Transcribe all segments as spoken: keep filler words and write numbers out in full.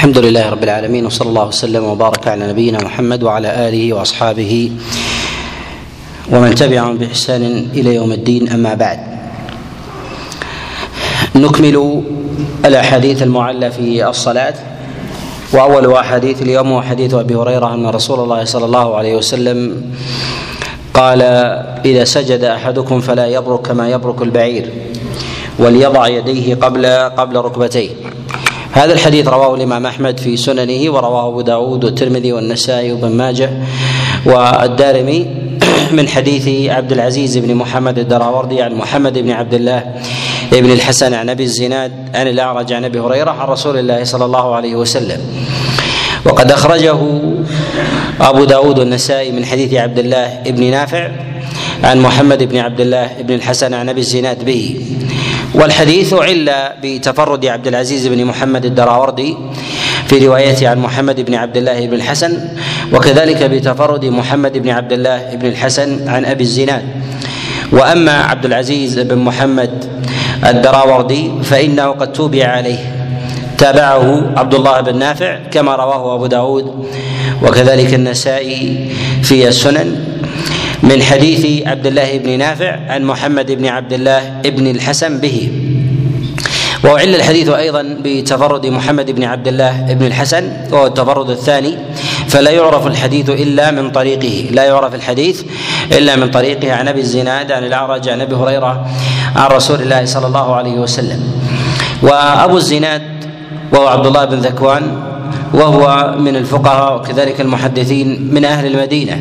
الحمد لله رب العالمين، وصلى الله وسلم وبارك على نبينا محمد وعلى آله وأصحابه ومن تبعهم بإحسان إلى يوم الدين. أما بعد، نكمل الأحاديث المعلة في الصلاة. وأول أحاديث اليوم هو حديث أبي هريرة أن رسول الله صلى الله عليه وسلم قال: إذا سجد أحدكم فلا يبرك كما يبرك البعير، وليضع يديه قبل قبل ركبتيه. هذا الحديث رواه الإمام أحمد في سننه، ورواه أبو داود والترمذي والنسائي وابن ماجه والدارمي من حديث عبد العزيز بن محمد الدراوردي عن محمد بن عبد الله بن الحسن عن أبي الزناد عن الأعرج عن أبي هريرة عن رسول الله صلى الله عليه وسلم. وقد أخرجه أبو داود والنسائي من حديث عبد الله بن نافع عن محمد بن عبد الله بن الحسن عن أبي الزناد به. والحديث عل بتفرد عبد العزيز بن محمد الدراوردي في روايته عن محمد بن عبد الله بن الحسن، وكذلك بتفرد محمد بن عبد الله بن الحسن عن أبي الزناد. وأما عبد العزيز بن محمد الدراوردي فإنه قد توبع عليه، تابعه عبد الله بن نافع كما رواه أبو داود وكذلك النسائي في السنن من حديث عبد الله بن نافع عن محمد بن عبد الله بن الحسن به. وعل الحديث أيضا بتفرد محمد بن عبد الله بن الحسن، وهو التفرد الثاني، فلا يعرف الحديث إلا من طريقه لا يعرف الحديث إلا من طريقه عن أبي الزناد عن الأعرج عن أبي هريرة عن رسول الله صلى الله عليه وسلم. وأبو الزناد وهو عبد الله بن ذكوان، وهو من الفقهاء وكذلك المحدثين من أهل المدينة،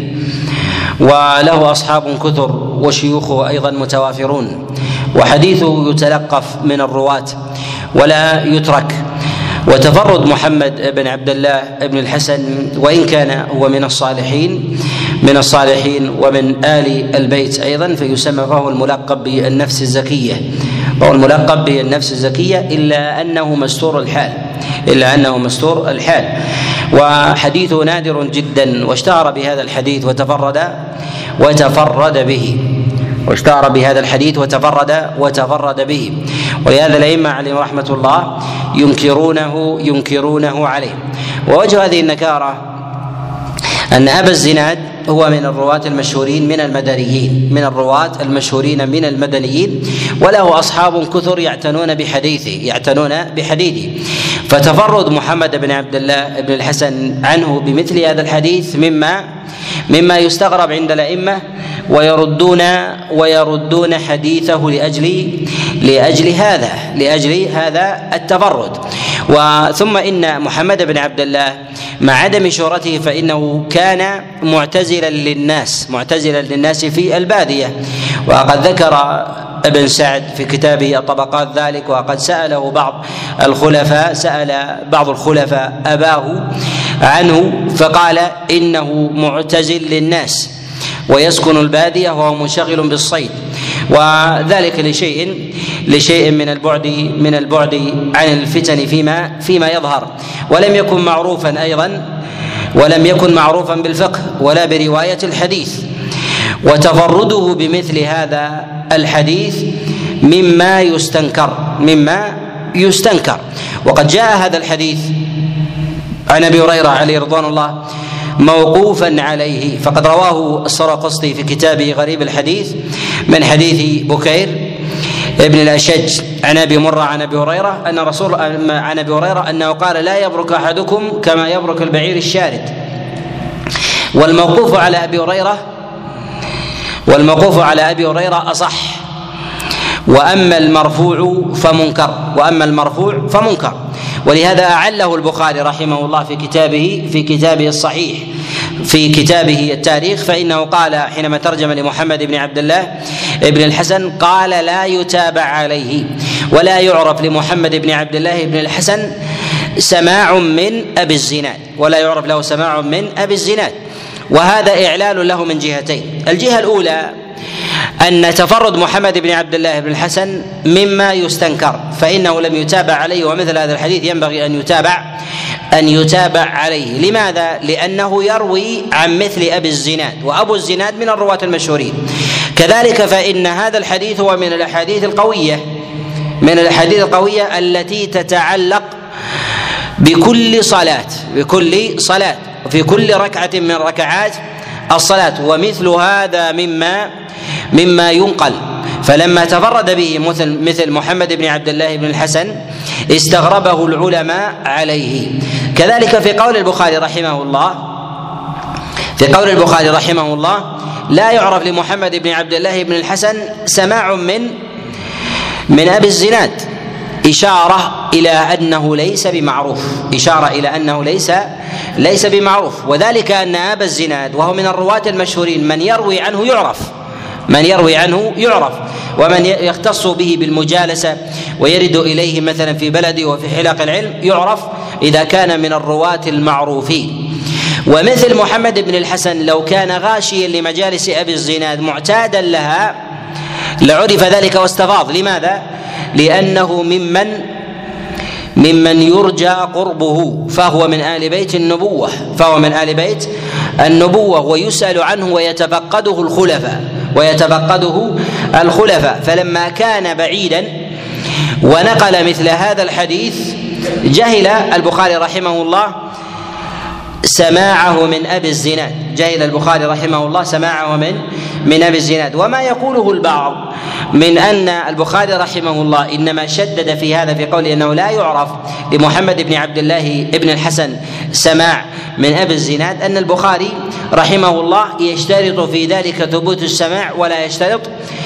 وله أصحاب كثر وشيوخه أيضا متوافرون، وحديثه يتلقف من الرواة ولا يترك. وتفرد محمد بن عبد الله بن الحسن وإن كان هو من الصالحين من الصالحين ومن آل البيت أيضا، فيسمى فهو الملقب بالنفس الزكية فهو الملقب بالنفس الزكية إلا أنه مستور الحال إلا أنه مستور الحال وحديثه نادر جدا، واشتهر بهذا الحديث وتفرد وتفرد به واشتهر بهذا الحديث وتفرد وتفرد به ولهذا الأئمة عليهم رحمة الله ينكرونه ينكرونه عليه. ووجه هذه النكارة أن أبا الزناد هو من الرواة المشهورين من المدنيين من الرواة المشهورين من المدنيين وله أصحاب كثر يعتنون بحديثه يعتنون بحديثه فتفرد محمد بن عبد الله بن الحسن عنه بمثل هذا الحديث مما مما يستغرب عند الأئمة، ويردون ويردون حديثه لأجل لأجل هذا لأجل هذا التفرد. وثم إن محمد بن عبد الله مع عدم شهرته فإنه كان معتزلا للناس معتزلا للناس في البادية، وقد ذكر ابن سعد في كتابه الطبقات ذلك، وقد سأله بعض الخلفاء سأل بعض الخلفاء أباه عنه فقال إنه معتزل للناس ويسكن البادية وهو منشغل بالصيد، وذلك لشيء لشيء من البعد من البعد عن الفتن فيما فيما يظهر، ولم يكن معروفا أيضا ولم يكن معروفا بالفقه ولا برواية الحديث. وتفرده بمثل هذا الحديث مما يستنكر مما يستنكر وقد جاء هذا الحديث عن أبي هريرة عليه رضوان الله موقوفا عليه، فقد رواه السرقسطي في كتابه غريب الحديث من حديث بكير ابن الأشج عن أبي مرة عن أبي هريرة أن رسول عن أبي هريرة أنه قال: لا يبرك أحدكم كما يبرك البعير الشارد. والموقوف على أبي هريرة والموقوف على أبي هريرة أصح، وأما المرفوع فمنكر وأما المرفوع فمنكر ولهذا أعله البخاري رحمه الله في كتابه في كتابه الصحيح في كتابه التاريخ، فإنه قال حينما ترجم لمحمد بن عبد الله بن الحسن قال: لا يتابع عليه ولا يعرف لمحمد بن عبد الله بن الحسن سماع من أبي الزناد ولا يعرف له سماع من أبي الزناد. وهذا إعلال له من جهتين: الجهة الأولى أن تفرد محمد بن عبد الله بن الحسن مما يستنكر، فإنه لم يتابع عليه، ومثل هذا الحديث ينبغي أن يتابع أن يتابع عليه. لماذا؟ لأنه يروي عن مثل أبي الزناد، وأبو الزناد من الرواة المشهورين. كذلك فإن هذا الحديث هو من الأحاديث القوية من الأحاديث القوية التي تتعلق بكل صلاة بكل صلاة في كل ركعة من ركعات الصلاة. ومثل هذا مما مما ينقل، فلما تفرد به مثل مثل محمد بن عبد الله بن الحسن استغربه العلماء عليه. كذلك في قول البخاري رحمه الله في قول البخاري رحمه الله لا يعرف لمحمد بن عبد الله بن الحسن سماع من من أبي الزناد، إشارة إلى أنه ليس بمعروف إشارة إلى أنه ليس ليس بمعروف وذلك أن أبا الزناد وهو من الرواة المشهورين من يروي عنه يعرف من يروي عنه يعرف ومن يختص به بالمجالسة ويرد إليه مثلا في بلده وفي حلق العلم يعرف إذا كان من الرواة المعروفين. ومثل محمد بن الحسن لو كان غاشيا لمجالس أبي الزناد معتادا لها لعرف ذلك واستفاض. لماذا؟ لأنه ممن ممن يرجى قربه، فهو من آل بيت النبوة فهو من آل بيت النبوة ويسأل عنه ويتفقده الخلفاء ويتفقده الخلفاء فلما كان بعيدا ونقل مثل هذا الحديث جهل البخاري رحمه الله سماعه من أبي الزناد جهل البخاري رحمه الله سماعه من من أبي الزناد. وما يقوله البعض من أن البخاري رحمه الله إنما شدد في هذا في قوله أنه لا يعرف لمحمد بن عبد الله بن الحسن سماع من أبي الزناد أن البخاري رحمه الله يشترط في ذلك ثبوت السماع ولا يشترط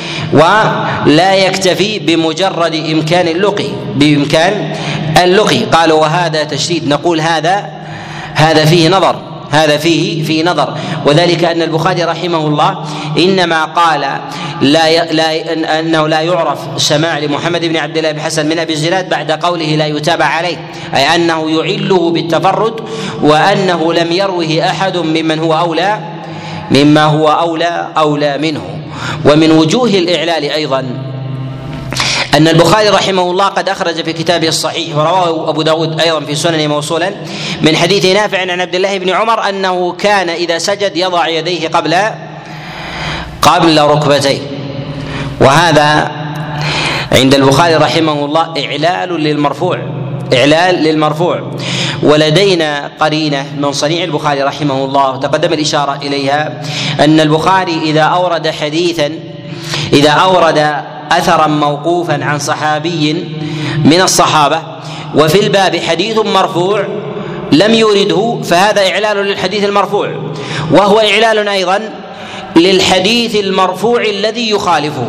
ولا يكتفي بمجرد إمكان اللقي بإمكان اللقي. قالوا وهذا تشديد. نقول هذا هذا فيه نظر هذا فيه في نظر وذلك أن البخاري رحمه الله إنما قال لا ي... لا أنه لا يعرف سماع لمحمد بن عبد الله بن حسن من أبي الزناد بعد قوله لا يتابع عليه، أي أنه يعله بالتفرد وأنه لم يروه أحد ممن هو أولى مما هو أولى أولى منه. ومن وجوه الإعلال أيضا أن البخاري رحمه الله قد أخرج في كتابه الصحيح ورواه أبو داود أيضا في سننه موصولا من حديث نافع عن عبد الله بن عمر أنه كان إذا سجد يضع يديه قبل قبل ركبتيه، وهذا عند البخاري رحمه الله إعلال للمرفوع إعلال للمرفوع. ولدينا قرينة من صنيع البخاري رحمه الله تقدم الإشارة إليها أن البخاري إذا أورد حديثا إذا أورد أثرا موقوفا عن صحابي من الصحابة وفي الباب حديث مرفوع لم يورده فهذا إعلال للحديث المرفوع، وهو إعلال أيضا للحديث المرفوع الذي يخالفه.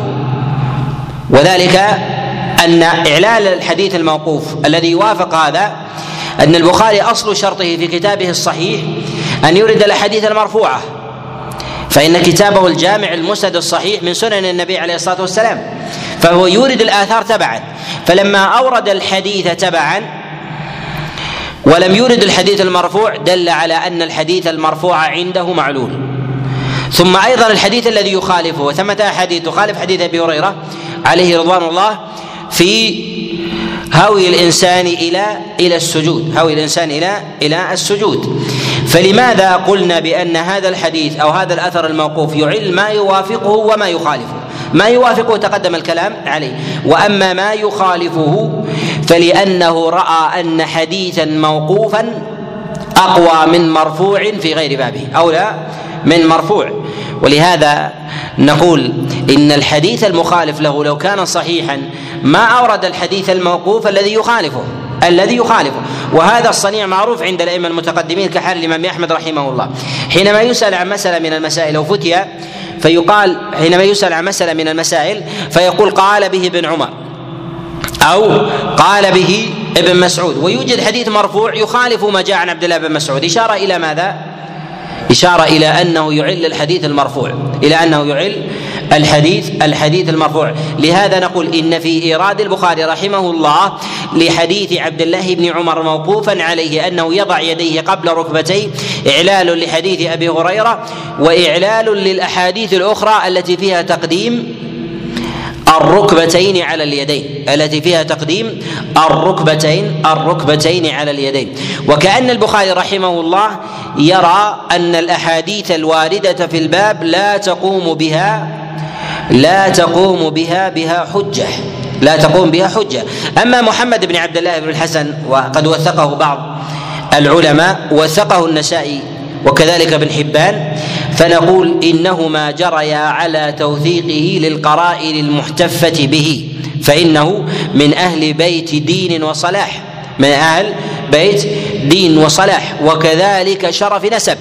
وذلك أن إعلال الحديث الموقوف الذي يوافق هذا أن البخاري أصل شرطه في كتابه الصحيح أن يورد الأحاديث المرفوعة، فإن كتابه الجامع المسند الصحيح من سنن النبي عليه الصلاة والسلام فهو يورد الآثار تبعا، فلما أورد الحديث تبعا ولم يورد الحديث المرفوع دل على أن الحديث المرفوع عنده معلول. ثم أيضا الحديث الذي يخالفه، وثمة أحاديث تخالف حديث أبي هريرة عليه رضوان الله في هوي الإنسان إلى إلى السجود هوي الإنسان إلى إلى السجود. فلماذا قلنا بأن هذا الحديث أو هذا الأثر الموقوف يعل ما يوافقه وما يخالفه؟ ما يوافقه تقدم الكلام عليه، وأما ما يخالفه فلأنه رأى أن حديثا موقوفا أقوى من مرفوع في غير بابه أولى من مرفوع. ولهذا نقول إن الحديث المخالف له لو كان صحيحا ما أورد الحديث الموقوف الذي يخالفه الذي يخالفه وهذا الصنيع معروف عند الأئمة المتقدمين كحال الإمام أحمد رحمه الله. حينما يسأل عن مسألة من المسائل أو فتيا فيقال حينما يسأل عن مسألة من المسائل فيقول قال به ابن عمر أو قال به ابن مسعود، ويوجد حديث مرفوع يخالف ما جاء عن عبد الله بن مسعود، إشارة إلى ماذا؟ إشارة إلى أنه يعل الحديث المرفوع إلى أنه يعل الحديث الحديث المرفوع. لهذا نقول إن في إيراد البخاري رحمه الله لحديث عبد الله بن عمر موقوفا عليه أنه يضع يديه قبل ركبتيه إعلال لحديث أبي هريرة وإعلال للأحاديث الأخرى التي فيها تقديم الركبتين على اليدين التي فيها تقديم الركبتين الركبتين على اليدين. وكأن البخاري رحمه الله يرى أن الأحاديث الواردة في الباب لا تقوم بها لا تقوم بها بها حجة لا تقوم بها حجة. أما محمد بن عبد الله بن الحسن وقد وثقه بعض العلماء، وثقه النسائي وكذلك ابن حبان، فنقول إنهما جريا على توثيقه للقرائن المحتفة به، فإنه من أهل بيت دين وصلاح، من أهل بيت دين وصلاح، وكذلك شرف نسب،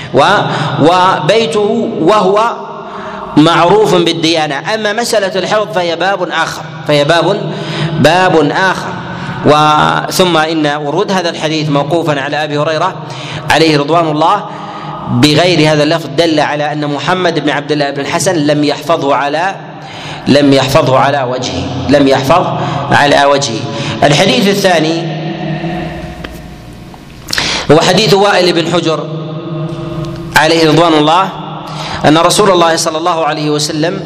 وبيته وهو معروف بالديانة. أما مسألة الحفظ فهي باب آخر، فهي باب باب آخر. وثم إن ورود هذا الحديث موقوفا على أبي هريرة عليه رضوان الله بغير هذا اللفظ دل على أن محمد بن عبد الله بن الحسن لم يحفظه على لم يحفظه على وجهه لم يحفظ على وجهه. الحديث الثاني هو حديث وائل بن حجر عليه رضوان الله أن رسول الله صلى الله عليه وسلم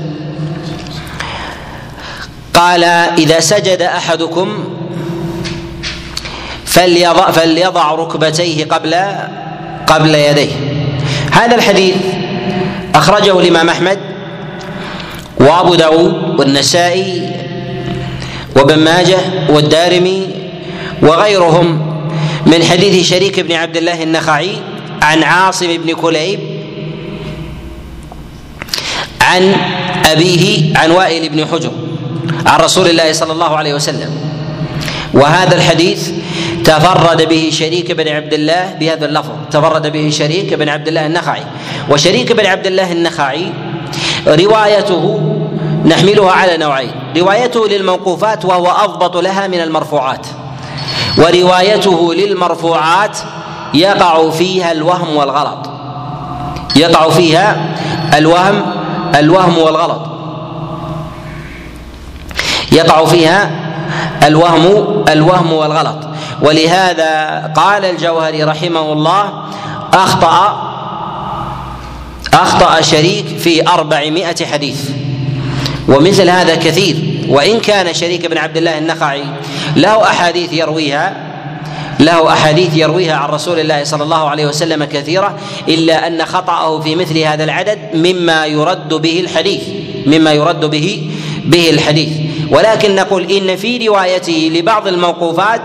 قال: إذا سجد أحدكم فليضع, فليضع ركبتيه قبل قبل يديه. هذا الحديث أخرجه الإمام أحمد وأبو داود والنسائي وابن ماجه والدارمي وغيرهم من حديث شريك بن عبد الله النخعي عن عاصم بن كليب عن أبيه عن وائل بن حجر عن رسول الله صلى الله عليه وسلم. وهذا الحديث تفرد به شريك بن عبد الله بهذا اللفظ، تفرد به شريك بن عبد الله النخعي. وشريك بن عبد الله النخعي روايته نحملها على نوعين: روايته للموقوفات وهو أضبط لها من المرفوعات، وروايته للمرفوعات يقع فيها الوهم والغلط، يقع فيها الوهم الوهم والغلط يقع فيها الوهم الوهم والغلط. ولهذا قال الجوهري رحمه الله: أخطأ أخطأ شريك في أربعمائة حديث. ومثل هذا كثير، وإن كان شريك بن عبد الله النخعي له أحاديث يرويها له أحاديث يرويها عن رسول الله صلى الله عليه وسلم كثيرة، إلا أن خطأه في مثل هذا العدد مما يرد به الحديث مما يرد به به الحديث. ولكن نقول إن في روايته لبعض الموقوفات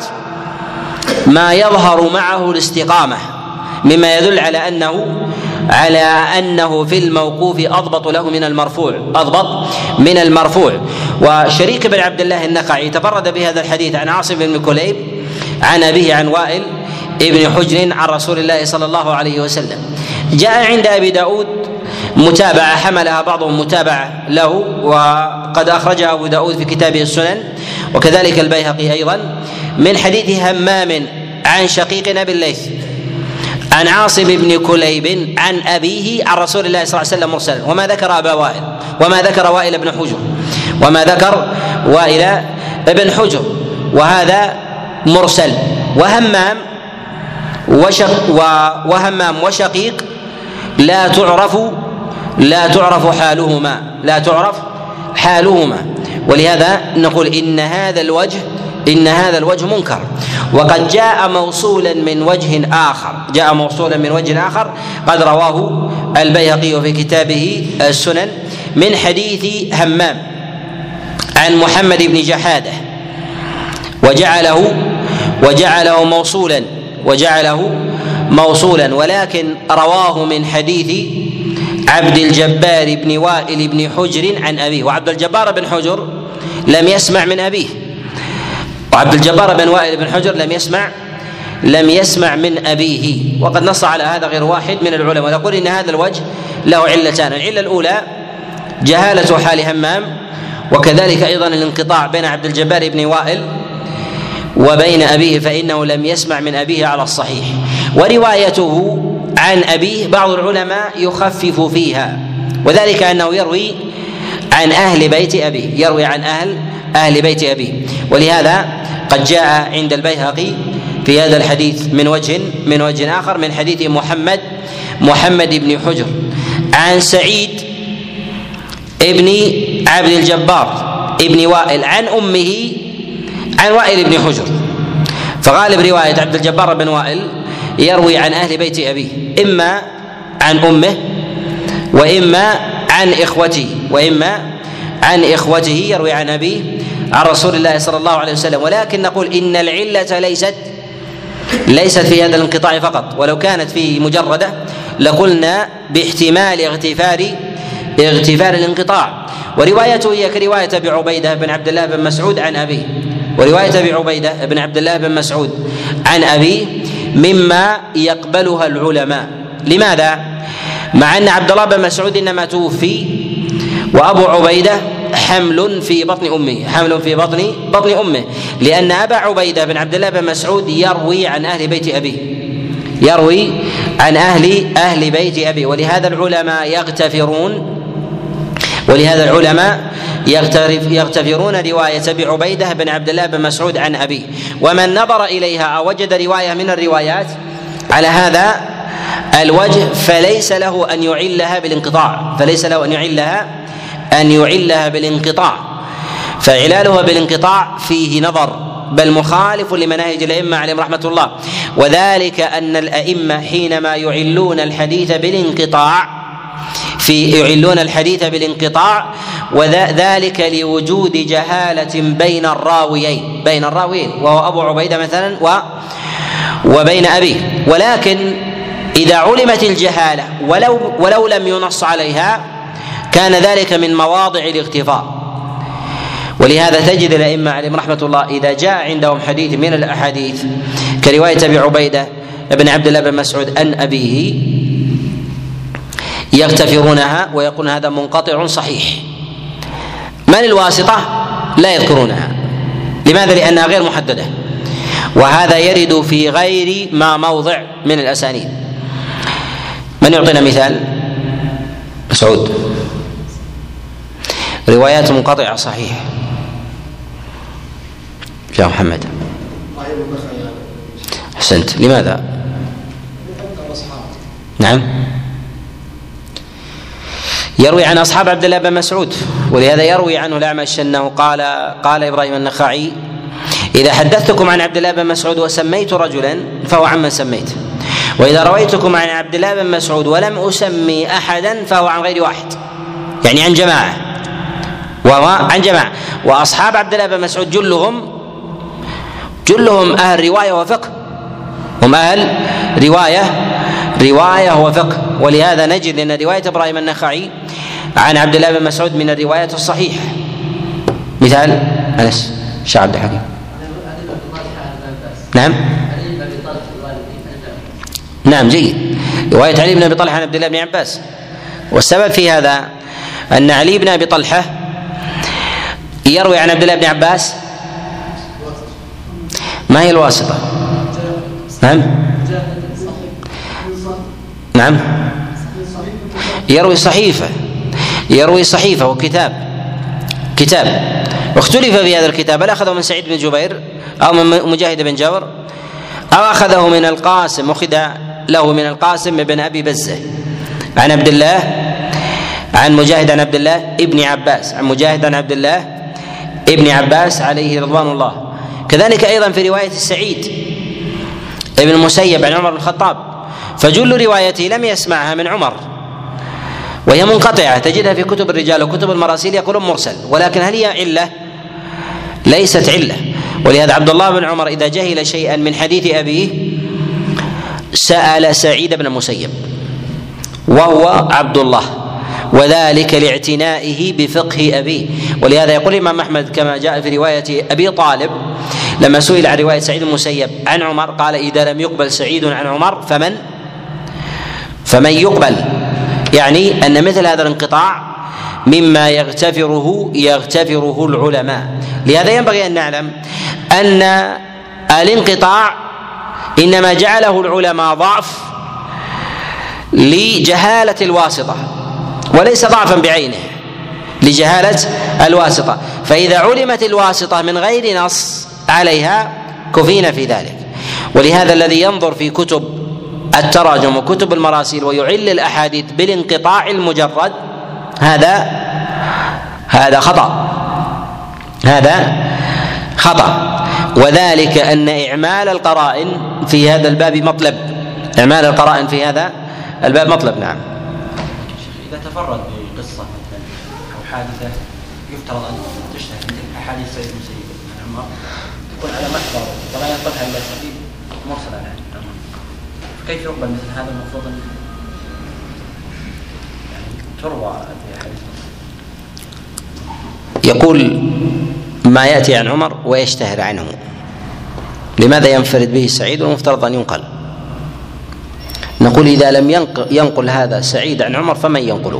ما يظهر معه الاستقامة، مما يدل على أنه على أنه في الموقوف أضبط له من المرفوع أضبط من المرفوع. وشريك بن عبد الله النخعي تفرد بهذا الحديث عن عاصم بن كليب عن أبيه عن وائل ابن حجر عن رسول الله صلى الله عليه وسلم. جاء عند أبي داود متابعة حملها بعضهم متابعة له، وقد أخرجها أبو داود في كتابه السنن، وكذلك البيهقي أيضا، من حديث همام عن شقيق أبي الليث عن عاصم بن كليب عن أبيه عن رسول الله صلى الله عليه وسلم مرسلا، وما ذكر أبا وائل وما ذكر وائل بن حجر وما ذكر وائل بن حجر وهذا مرسل. وهمام وشق وهمام وشقيق لا تعرف لا تعرف حالهما لا تعرف حالهما ولهذا نقول إن هذا الوجه إن هذا الوجه منكر. وقد جاء موصولا من وجه آخر جاء موصولا من وجه آخر قد رواه البيهقي في كتابه السنن من حديث همام عن محمد بن جحادة، وجعله وجعله موصولا وجعله موصولا ولكن رواه من حديث عبد الجبار بن وائل بن حجر عن أبيه. وعبد الجبار بن حجر لم يسمع من أبيه وعبد الجبار بن وائل بن حجر لم يسمع لم يسمع من أبيه وقد نص على هذا غير واحد من العلماء. ونقول إن هذا الوجه له علتان: العلة الأولى جهالة حال همام، وكذلك أيضا الانقطاع بين عبد الجبار بن وائل وبين أبيه، فإنه لم يسمع من أبيه على الصحيح. وروايته عن أبيه بعض العلماء يخفف فيها، وذلك أنه يروي عن أهل بيت أبيه يروي عن أهل أهل بيت أبيه. ولهذا قد جاء عند البيهقي في هذا الحديث من وجه من وجه آخر من حديث محمد محمد بن حجر عن سعيد ابن عبد الجبار ابن وائل عن أمه عن وائل بن حجر. فغالب رواية عبد الجبار بن وائل يروي عن أهل بيت أبيه إما عن أمه وإما عن إخوته وإما عن إخوته يروي عن أبيه عن رسول الله صلى الله عليه وسلم. ولكن نقول إن العلة ليست ليست في هذا الانقطاع فقط، ولو كانت فيه مجردة لقلنا باحتمال اغتفار اغتفار الانقطاع. وروايته هي كرواية أبي عبيدة بن عبد الله بن مسعود عن أبيه، ورواية أبي عبيدة بن عبد الله بن مسعود عن أبيه مما يقبلها العلماء. لماذا؟ مع أن عبد الله بن مسعود إنما توفي وأبو عبيدة حمل في بطن أمه حمل في بطن بطن أمه لأن أبا عبيدة بن عبد الله بن مسعود يروي عن أهل بيت أبيه يروي عن أهل أهل بيت أبيه ولهذا العلماء يغتفرون ولهذا العلماء يغتفرون رواية أبي عبيدة بن عبد الله بن مسعود عن أبيه. ومن نظر إليها أو وجد رواية من الروايات على هذا الوجه فليس له أن يعلها بالانقطاع فليس له أن يعلها أن يعلها بالانقطاع فإعلالها بالانقطاع فيه نظر، بل مخالف لمناهج الأئمة عليهم رحمة الله. وذلك أن الأئمة حينما يعلون الحديث بالانقطاع في يعلون الحديث بالانقطاع وذلك لوجود جهالة بين الراويين بين الراويين وهو أبو عبيدة مثلا و وبين أبيه. ولكن إذا علمت الجهالة ولو ولو لم ينص عليها كان ذلك من مواضع الاغتفار. ولهذا تجد الأئمة عليهم رحمة الله إذا جاء عندهم حديث من الأحاديث كرواية أبي عبيدة بن عبد الله بن مسعود عن أبيه يغتفرونها ويقولون هذا منقطع صحيح. من الواسطة؟ لا يذكرونها. لماذا؟ لأنها غير محددة، وهذا يرد في غير ما موضع من الأسانيد. من يعطينا مثال؟ مسعود روايات منقطعة صحيح. يا محمد أحسنت. لماذا؟ نعم يروي عن أصحاب عبد الله بن مسعود، ولهذا يروي عنه الأعمش أنه قال قال إبراهيم النخعي إذا حدثتكم عن عبد الله بن مسعود وسميت رجلا فهو عمن سميت، وإذا رويتكم عن عبد الله بن مسعود ولم أسمي أحدا فهو عن غير واحد، يعني عن جماعة وهو عن جماعة. وأصحاب عبد الله بن مسعود جلهم جلهم أهل رواية وفقه، هم أهل رواية رواية وفقه. ولهذا نجد أن رواية إبراهيم النخعي عن عبد الله بن مسعود من الرواية الصحيحة. مثال أنس شيخ عبد الحكيم. نعم نعم جيد. رواية علي بن أبي طلحة عن عبد الله بن عباس، والسبب في هذا أن علي بن أبي طلحة يروي عن عبد الله بن عباس. ما هي الواسطة؟ نعم نعم يروي صحيفة يروي صحيفة وكتاب كتاب واختلف في هذا الكتاب هل أخذه من سعيد بن جبير أو من مجاهد بن جبر أو أخذه من القاسم أخذ له من القاسم بن أبي بزة عن عبد الله عن مجاهد عن عبد الله ابن عباس عن مجاهد عن عبد الله ابن عباس عليه رضوان الله. كذلك أيضا في رواية السعيد ابن المسيب عن عمر بن الخطاب فجل روايته لم يسمعها من عمر وهي منقطعة، تجدها في كتب الرجال وكتب المراسيل يقولون مرسل، ولكن هل هي علة؟ ليست علة. ولهذا عبد الله بن عمر إذا جهل شيئا من حديث أبيه سأل سعيد بن المسيب وهو عبد الله، وذلك لاعتنائه بفقه أبيه. ولهذا يقول الإمام أحمد كما جاء في رواية أبي طالب لما سئل عن رواية سعيد المسيب عن عمر قال إذا لم يقبل سعيد عن عمر فمن فمن يقبل، يعني أن مثل هذا الانقطاع مما يغتفره يغتفره العلماء. لهذا ينبغي أن نعلم أن الانقطاع إنما جعله العلماء ضعف لجهالة الواسطة وليس ضعفا بعينه، لجهالة الواسطة. فإذا علمت الواسطة من غير نص عليها كفينا في ذلك. ولهذا الذي ينظر في كتب التراجم وكتب المراسيل ويعل الأحاديث بالانقطاع المجرد هذا هذا خطأ هذا خطأ وذلك أن إعمال القرائن في هذا الباب مطلب إعمال القرائن في هذا الباب مطلب. نعم. إذا تفرد بقصة مثلا أو حادثة يفترض أن تشتهر مثل أحاديث سعيد المسيب عن عمر تكون على محضر ولا ينقلها إلا سعيد مرسل عن عمر، كيف يقبل مثل هذا؟ المفروض أن يعني تروى في حديث. يقول ما يأتي عن عمر ويشتهر عنه، لماذا ينفرد به سعيد والمفترض أن ينقل؟ نقول إذا لم ينقل هذا سعيد عن عمر فمن ينقله؟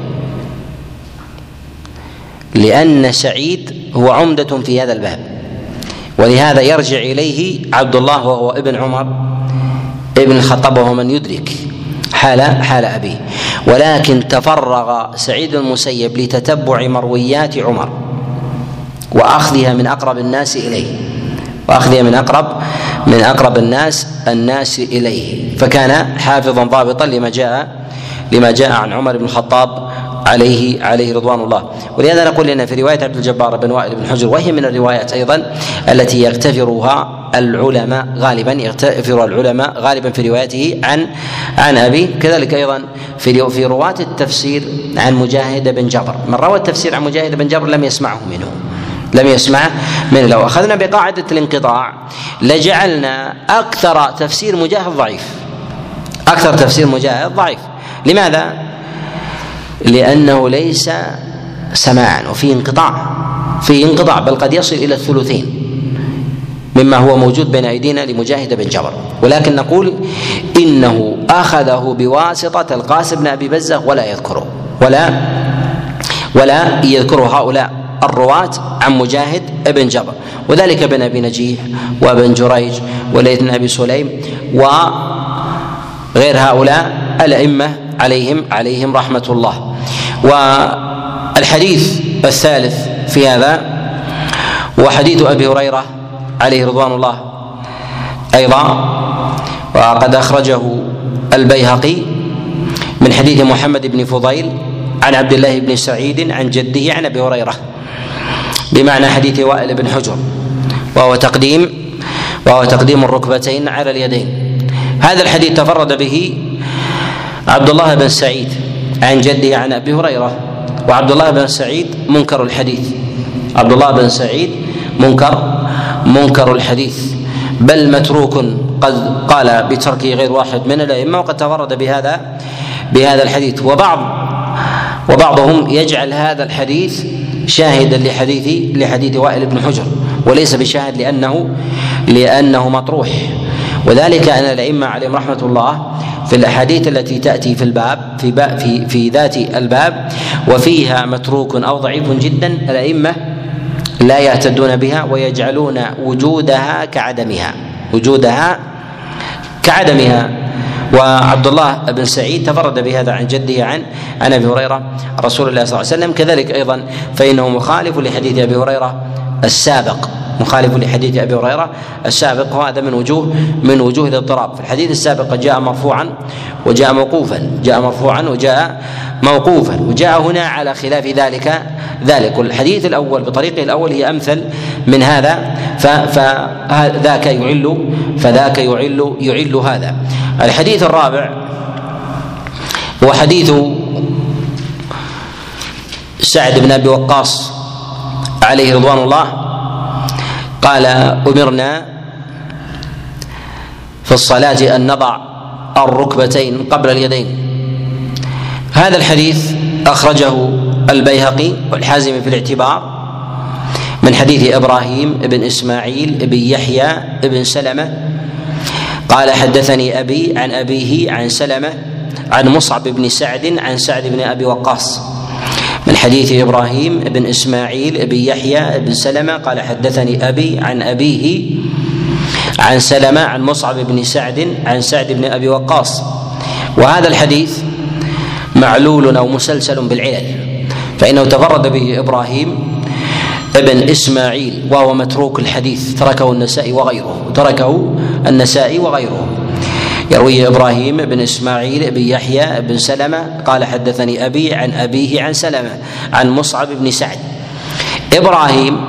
لأن سعيد هو عمدة في هذا الباب، ولهذا يرجع إليه عبد الله وهو ابن عمر ابن الخطاب وهو من يدرك حال حال أبيه. ولكن تفرغ سعيد المسيب لتتبع مرويات عمر وأخذها من أقرب الناس إليه وأخذها من أقرب من أقرب الناس الناس إليه، فكان حافظا ضابطا لما جاء لما جاء عن عمر بن الخطاب عليه عليه رضوان الله. ولهذا نقول ان في روايه عبد الجبار بن وائل بن حجر، وهي من الروايات ايضا التي يغتفرها العلماء غالبا يغتفر العلماء غالبا في روايته عن عن ابي، كذلك ايضا في في رواه التفسير عن مجاهد بن جبر. من روى التفسير عن مجاهد بن جبر لم يسمعه منه لم يسمع منه. لو اخذنا بقاعده الانقطاع لجعلنا اكثر تفسير مجاهد ضعيف اكثر تفسير مجاهد ضعيف. لماذا؟ لأنه ليس سماعا وفيه انقطاع فيه انقطاع بل قد يصل إلى الثلثين مما هو موجود بين أيدينا لمجاهد بن جبر. ولكن نقول إنه أخذه بواسطة القاسم بن أبي بزة ولا يذكره ولا ولا يذكر هؤلاء الرواة عن مجاهد بن جبر، وذلك بن أبي نجيح وابن جريج وليث بن أبي سليم وغير هؤلاء الأئمة عليهم عليهم رحمة الله. والحديث الثالث في هذا وحديث أبي هريرة عليه رضوان الله أيضا، وقد أخرجه البيهقي من حديث محمد بن فضيل عن عبد الله بن سعيد عن جده عن أبي هريرة بمعنى حديث وائل بن حجر، وهو تقديم وهو تقديم الركبتين على اليدين. هذا الحديث تفرد به عبد الله بن سعيد عن جده عن ابي هريره، وعبد الله بن سعيد منكر الحديث عبد الله بن سعيد منكر منكر الحديث بل متروك قد قال بتركه غير واحد من الائمه، وقد تفرد بهذا بهذا الحديث. وبعض وبعضهم يجعل هذا الحديث شاهدا لحديث لحديث وائل بن حجر وليس بشاهد لانه لانه مطروح. وذلك ان الائمه عليهم رحمه الله في الاحاديث التي تاتي في الباب في باب في في ذات الباب وفيها متروك او ضعيف جدا، الائمه لا يهتدون بها ويجعلون وجودها كعدمها وجودها كعدمها. وعبد الله بن سعيد تفرد بهذا عن جده عن عن ابي هريره رسول الله صلى الله عليه وسلم، كذلك ايضا فانه مخالف لحديث ابي هريره السابق مخالف لحديث ابي هريره السابق، وهذا من وجوه من وجوه الاضطراب. في الحديث السابق جاء مرفوعا وجاء موقوفا جاء مرفوعا وجاء موقوفا وجاء هنا على خلاف ذلك ذلك والحديث الاول بطريقه الاول هي امثل من هذا فذاك يعل فذاك يعل يعل هذا. الحديث الرابع هو حديث سعد بن ابي وقاص عليه رضوان الله قال: أمرنا في الصلاة أن نضع الركبتين قبل اليدين. هذا الحديث أخرجه البيهقي والحازمي في الاعتبار من حديث إبراهيم بن إسماعيل بن يحيى بن سلمة قال: حدثني أبي عن أبيه عن سلمة عن مصعب بن سعد عن سعد بن أبي وقاص من حديث إبراهيم بن إسماعيل بن يحيى بن سلمة قال: حدثني أبي عن أبيه عن سلمة عن مصعب بن سعد عن سعد بن أبي وقاص. وهذا الحديث معلول أو مسلسل بالعلل، فإنه تفرد به إبراهيم ابن إسماعيل وهو متروك الحديث، تركه النسائي وغيره تركه النسائي وغيره يروي إبراهيم بن إسماعيل بن يحيى بن سلمة قال: حدثني أبي عن أبيه عن سلمة عن مصعب بن سعد. إبراهيم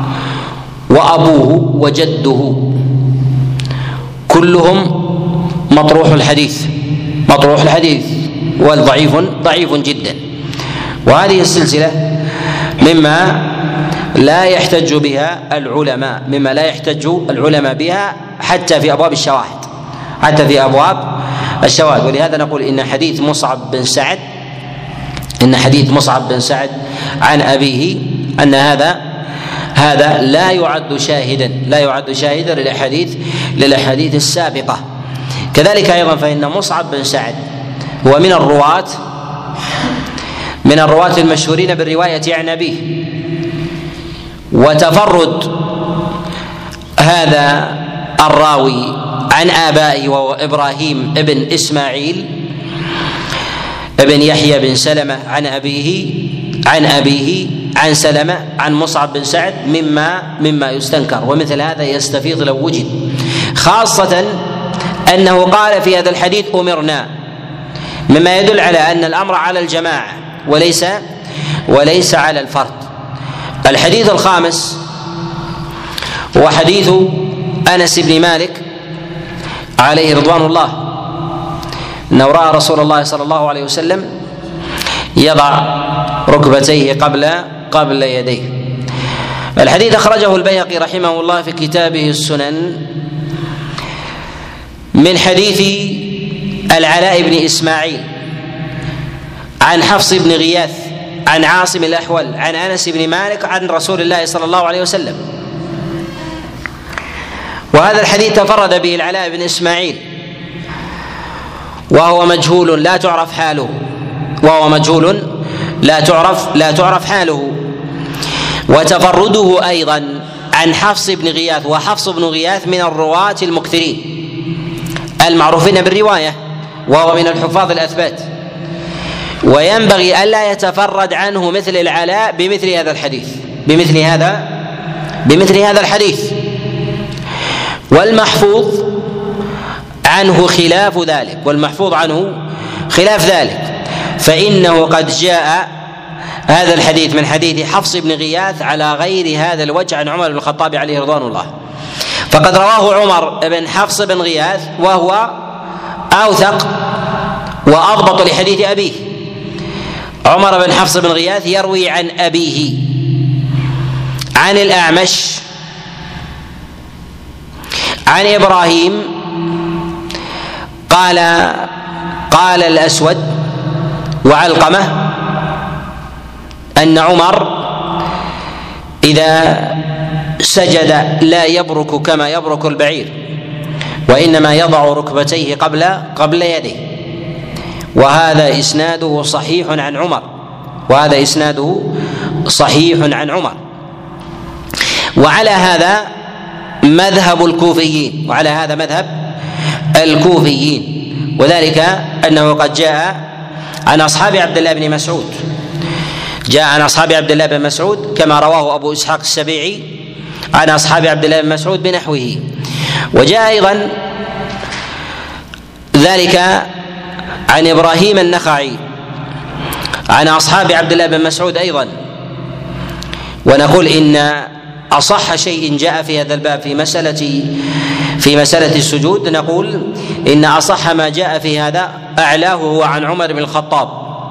وأبوه وجده كلهم مطروح الحديث مطروح الحديث والضعيف ضعيف جدا. وهذه السلسلة مما لا يحتج بها العلماء مما لا يحتج العلماء بها حتى في أبواب الشواهد حتى في أبواب الشواذ. ولهذا نقول إن حديث مصعب بن سعد إن حديث مصعب بن سعد عن أبيه أن هذا هذا لا يعد شاهدا لا يعد شاهدا للأحاديث للأحاديث السابقة. كذلك أيضا فإن مصعب بن سعد هو من الرواة من الرواة المشهورين بالرواية عن أبيه، وتفرد هذا الراوي عن آبائه وهو إبراهيم ابن إسماعيل ابن يحيى بن سلمة عن أبيه عن أبيه عن سلمة عن مصعب بن سعد مما مما يستنكر، ومثل هذا يستفيض لو وجد، خاصة أنه قال في هذا الحديث أمرنا، مما يدل على أن الأمر على الجماعة وليس وليس على الفرد. الحديث الخامس هو حديث أنس بن مالك عليه رضوان الله أنه رأى رسول الله صلى الله عليه وسلم يضع ركبتيه قبل قبل يديه. الحديث أخرجه البيهقي رحمه الله في كتابه السنن من حديث العلاء بن إسماعيل عن حفص بن غياث عن عاصم الأحول عن أنس بن مالك عن رسول الله صلى الله عليه وسلم. وهذا الحديث تفرد به العلاء بن إسماعيل وهو مجهول لا تعرف حاله وهو مجهول لا تعرف لا تعرف حاله وتفرده أيضا عن حفص بن غياث، وحفص بن غياث من الرواة المكثرين المعروفين بالرواية وهو من الحفاظ الأثبات، وينبغي ألا يتفرد عنه مثل العلاء بمثل هذا الحديث بمثل هذا بمثل هذا الحديث والمحفوظ عنه خلاف ذلك والمحفوظ عنه خلاف ذلك فإنه قد جاء هذا الحديث من حديث حفص بن غياث على غير هذا الوجه عن عمر بن الخطاب عليه رضوان الله، فقد رواه عمر بن حفص بن غياث وهو أوثق وأضبط لحديث أبيه. عمر بن حفص بن غياث يروي عن أبيه عن الأعمش عن إبراهيم قال قال الأسود وعلقمة أن عمر إذا سجد لا يبرك كما يبرك البعير وإنما يضع ركبتيه قبل قبل يديه، وهذا إسناده صحيح عن عمر وهذا إسناده صحيح عن عمر. وعلى هذا مذهب الكوفيين وعلى هذا مذهب الكوفيين وذلك أنه قد جاء عن أصحاب عبد الله بن مسعود جاء عن أصحاب عبد الله بن مسعود كما رواه أبو إسحاق السبيعي عن أصحاب عبد الله بن مسعود بنحوه، وجاء أيضا ذلك عن إبراهيم النخعي عن أصحاب عبد الله بن مسعود أيضا. ونقول إن أصح شيء جاء في هذا الباب في مسألة في مسألة السجود نقول إن أصح ما جاء في هذا أعلاه هو عن عمر بن الخطاب،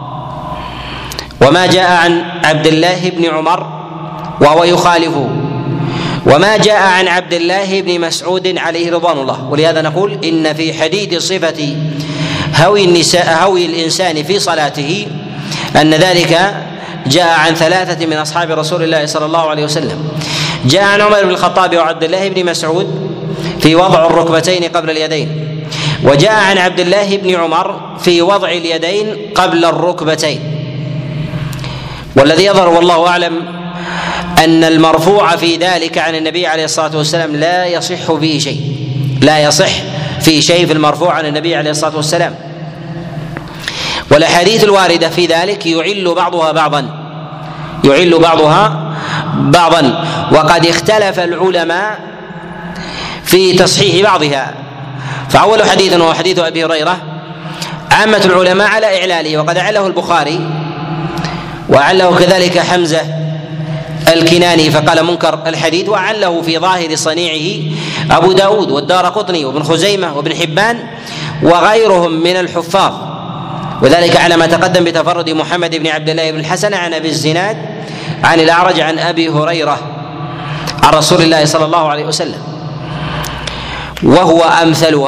وما جاء عن عبد الله بن عمر وهو يخالفه، وما جاء عن عبد الله بن مسعود عليه رضوان الله. ولهذا نقول إن في حديث صفة هوي النساء هوي الإنسان في صلاته أن ذلك جاء عن ثلاثة من أصحاب رسول الله صلى الله عليه وسلم. جاء عن عمر بن الخطاب وعبد الله بن مسعود في وضع الركبتين قبل اليدين، وجاء عن عبد الله بن عمر في وضع اليدين قبل الركبتين. والذي يظهر والله أعلم أن المرفوع في ذلك عن النبي عليه الصلاة والسلام لا يصح فيه شيء لا يصح في شيء في المرفوع عن النبي عليه الصلاة والسلام، والأحاديث الواردة في ذلك يعل بعضها بعضا يعل بعضها بعضا وقد اختلف العلماء في تصحيح بعضها. فأول حديث هو حديث أبي هريرة عامة العلماء على إعلاله، وقد أعله البخاري وأعله كذلك حمزة الكناني فقال منكر الحديث، وأعله في ظاهر صنيعه أبو داود والدارقطني وابن خزيمة وابن حبان وغيرهم من الحفاظ، وذلك على ما تقدم بتفرد محمد بن عبد الله بن الحسن عن أبي الزناد عن الأعرج عن أبي هريرة عن رسول الله صلى الله عليه وسلم، وهو أمثلها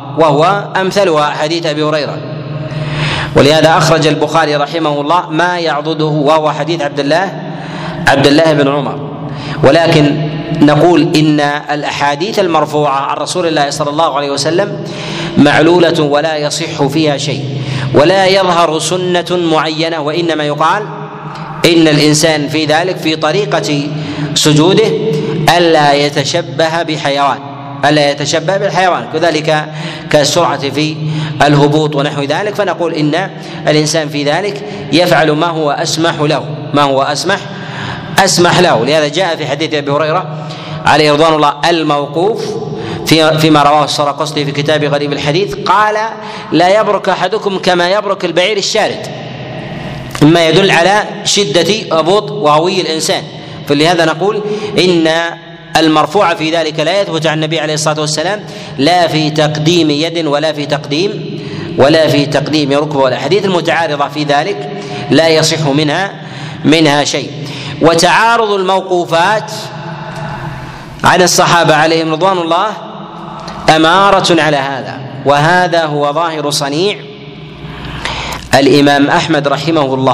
وهو أمثلها حديث أبي هريرة. ولهذا أخرج البخاري رحمه الله ما يعضده وهو حديث عبد الله عبد الله بن عمر. ولكن نقول إن الأحاديث المرفوعة عن رسول الله صلى الله عليه وسلم معلولة ولا يصح فيها شيء ولا يظهر سنة معينة، وإنما يقال إن الإنسان في ذلك في طريقة سجوده ألا يتشبه بحيوان ألا يتشبه بالحيوان، كذلك كالسرعة في الهبوط ونحو ذلك. فنقول إن الإنسان في ذلك يفعل ما هو أسمح له ما هو أسمح أسمح له. لهذا جاء في حديث أبي هريرة عليه رضوان الله الموقوف في فيما رواه السرقسطي في كتاب غريب الحديث قال: لا يبرك أحدكم كما يبرك البعير الشارد، مما يدل على شدة هبوط وهوي الإنسان. فلهذا نقول إن المرفوع في ذلك لا يثبت عن النبي عليه الصلاة والسلام لا في تقديم يد ولا في تقديم ولا في تقديم ركبة. والأحاديث المتعارضة في ذلك لا يصح منها منها شيء. وتعارض الموقوفات عن الصحابة عليهم رضوان الله أمارة على هذا، وهذا هو ظاهر صنيع الإمام أحمد رحمه الله.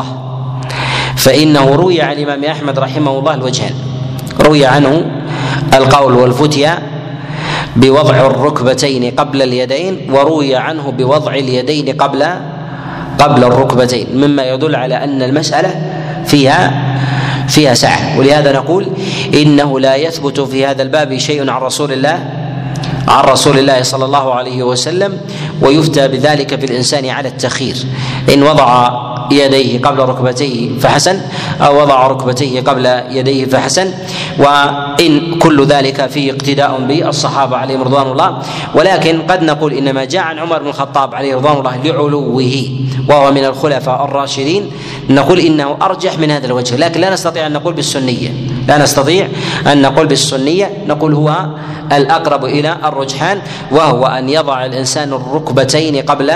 فإنه روي عن الإمام أحمد رحمه الله الوجهان: روي عنه القول والفتيا بوضع الركبتين قبل اليدين، وروي عنه بوضع اليدين قبل قبل الركبتين، مما يدل على أن المسألة فيها فيها سعة. ولهذا نقول إنه لا يثبت في هذا الباب شيء عن رسول الله عن رسول الله صلى الله عليه وسلم، ويفتى بذلك في الإنسان على التخيير، إن وضع يديه قبل ركبتيه فحسن، أو وضع ركبتيه قبل يديه فحسن، وإن كل ذلك فيه اقتداء بالصحابة عليهم رضوان الله. ولكن قد نقول إنما جاء عن عمر بن الخطاب عليه رضوان الله لعلوه وهو من الخلفاء الراشدين، نقول إنه أرجح من هذا الوجه. لكن لا نستطيع أن نقول بالسنية لا نستطيع أن نقول بالسنية نقول هو الأقرب إلى الرجحان، وهو أن يضع الإنسان الركبتين قبل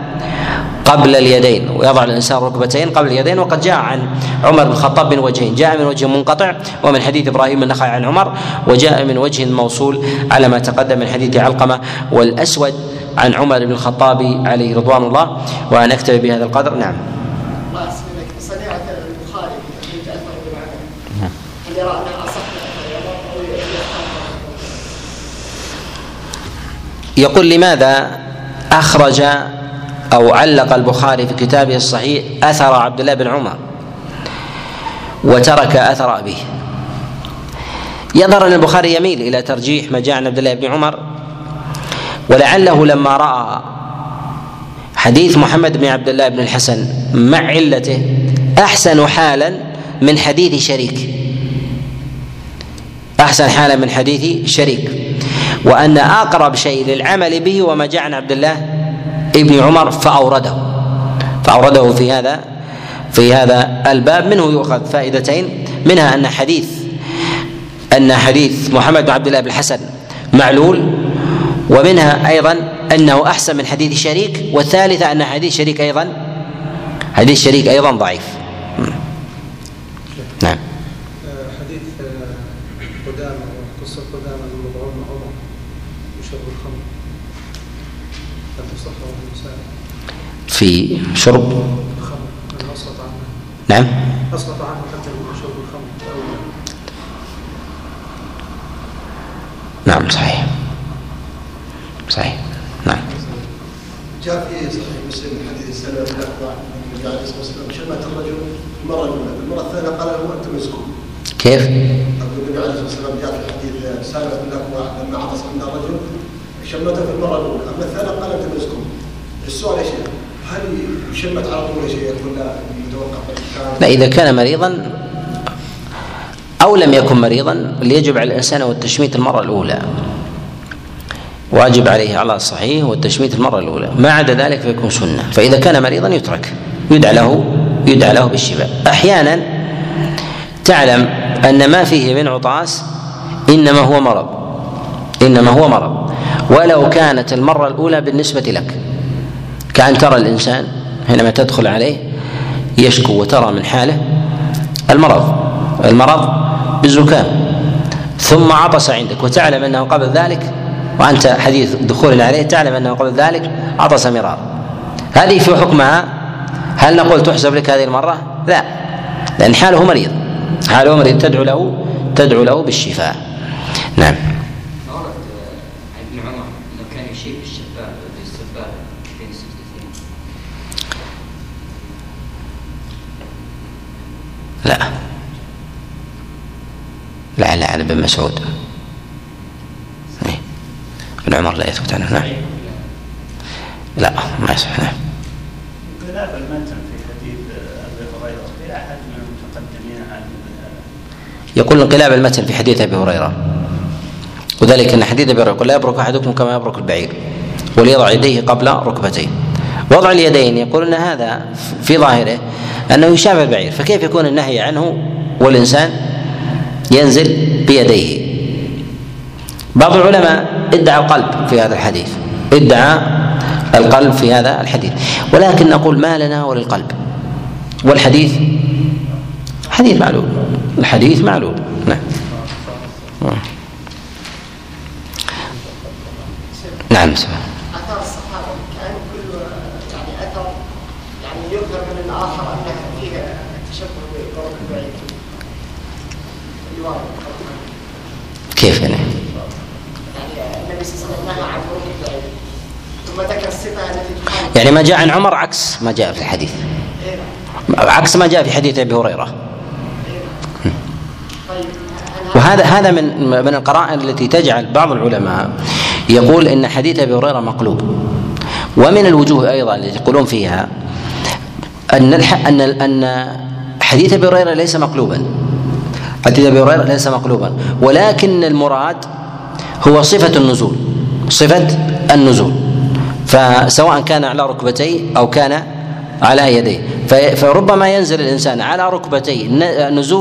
قبل اليدين ويضع الإنسان ركبتين قبل اليدين. وقد جاء عن عمر بن الخطاب من وجهين: جاء من وجه منقطع ومن حديث إبراهيم النخعي عن عمر، وجاء من وجه موصول على ما تقدم من حديث علقمة والأسود عن عمر بن الخطاب عليه رضوان الله. وأن أكتفي بهذا القدر. نعم. صنيعة البخاري في أثر بالعمل، هل يرى أنها أصح أو يقول: لماذا أخرج أو علق البخاري في كتابه الصحيح أثر عبد الله بن عمر وترك أثر أبيه؟ يظهر أن البخاري يميل إلى ترجيح ما جاء عن عبد الله بن عمر، ولعله لما رأى حديث محمد بن عبد الله بن الحسن مع علته أحسن حالا من حديث شريك أحسن حالا من حديث شريك وأن أقرب شيء للعمل به وما جاء عن عبد الله ابن عمر فأورده فأورده في هذا في هذا الباب. منه يؤخذ فائدتين: منها أن حديث أن حديث محمد بن عبد الله بن الحسن معلول، ومنها أيضا أنه أحسن من حديث شريك، والثالثة أن حديث شريك أيضا حديث شريك أيضا ضعيف. نعم. حديث قدامى قصة قدامى المضعون عمر يشرب الخمر هل تصح له في شرب الخمر؟ من أسقط عنه. نعم. أسقط عنه حتى شرب الخمر. نعم صحيح صحيح. نعم. جاء في صحيح مسلم حديث السلام الأخوة النبي عليه الصلاة والسلام شمت الرجل المرة الأولى، المرة الثانية قال له أنت مسكون. كيف؟ النبي عليه الصلاة والسلام جاء في حديث سالم الأخوة لما عطس من الرجل شمته في المرة الأولى، أما الثانية قال أنت مسكون. السؤال يا شيخ، هل يشمت على طول يا شيخ ولا يتوقف؟ لا، إذا كان مريضا أو لم يكن مريضا ليجب على الإنسان والتشميت المرة الأولى، واجب عليه على الصحيح والتشميت المرة الأولى، ما عدا ذلك فيكون سنة. فإذا كان مريضا يترك، يدعى له يدعى له بالشفاء. أحيانا تعلم أن ما فيه من عطاس إنما هو مرض إنما هو مرض ولو كانت المرة الأولى بالنسبة لك، كأن ترى الإنسان حينما تدخل عليه يشكو وترى من حاله المرض المرض بالزكام، ثم عطس عندك وتعلم أنه قبل ذلك وأنت حديث دخول عليه تعلم أنه قبل ذلك عطس مرارا، هذه في حكمها هل نقول تحسب لك هذه المرة؟ لا، لأن حاله مريض، حاله مريض تدعو له تدعو له بالشفاء. نعم. ورد عن ابن عمر انه كان يشيب بالشباب بالسباب بين السجدتين. لا لا لا على ابن مسعود ابن عمر لا يثبت عنه. نعم لا ما يصح. نعم. انقلاب المتن في حديث ابي هريره في احد من المتقدمين عن يقول انقلاب المتن في حديث ابي هريره، وذلك ان حديث ابي هريره يقول لا يبرك احدكم كما يبرك البعير وليضع يديه قبل ركبتيه. وضع اليدين يقول ان هذا في ظاهره انه يشابه البعير، فكيف يكون النهي عنه والانسان ينزل بيديه؟ بعض العلماء ادعى القلب في هذا الحديث، ادعى القلب في هذا الحديث، ولكن نقول ما لنا وللقلب، والحديث حديث معلوم، الحديث معلوم. نعم. نعم. اثار الصحابه كان كل يعني اثر يعني يظهر من الاخر انه فيه تشبه ببرك البعيد. كيف يعني؟ يعني النبي صلى الله عليه وسلم نهى عن برك البعيد ثم ذكر الصفه التي تخالف، يعني ما جاء عن عمر عكس ما جاء في الحديث، عكس ما جاء في حديث ابي هريره. وهذا هذا من من القرائن التي تجعل بعض العلماء يقول ان حديث ابي هريره مقلوب. ومن الوجوه ايضا التي يقولون فيها ان ان ان حديث ابي هريره ليس مقلوبا، حديث ابي هريره ليس مقلوبا، ولكن المراد هو صفه النزول، صفه النزول، فسواء كان على ركبتيه او كان على يديه، فربما ينزل الانسان على ركبتيه نزول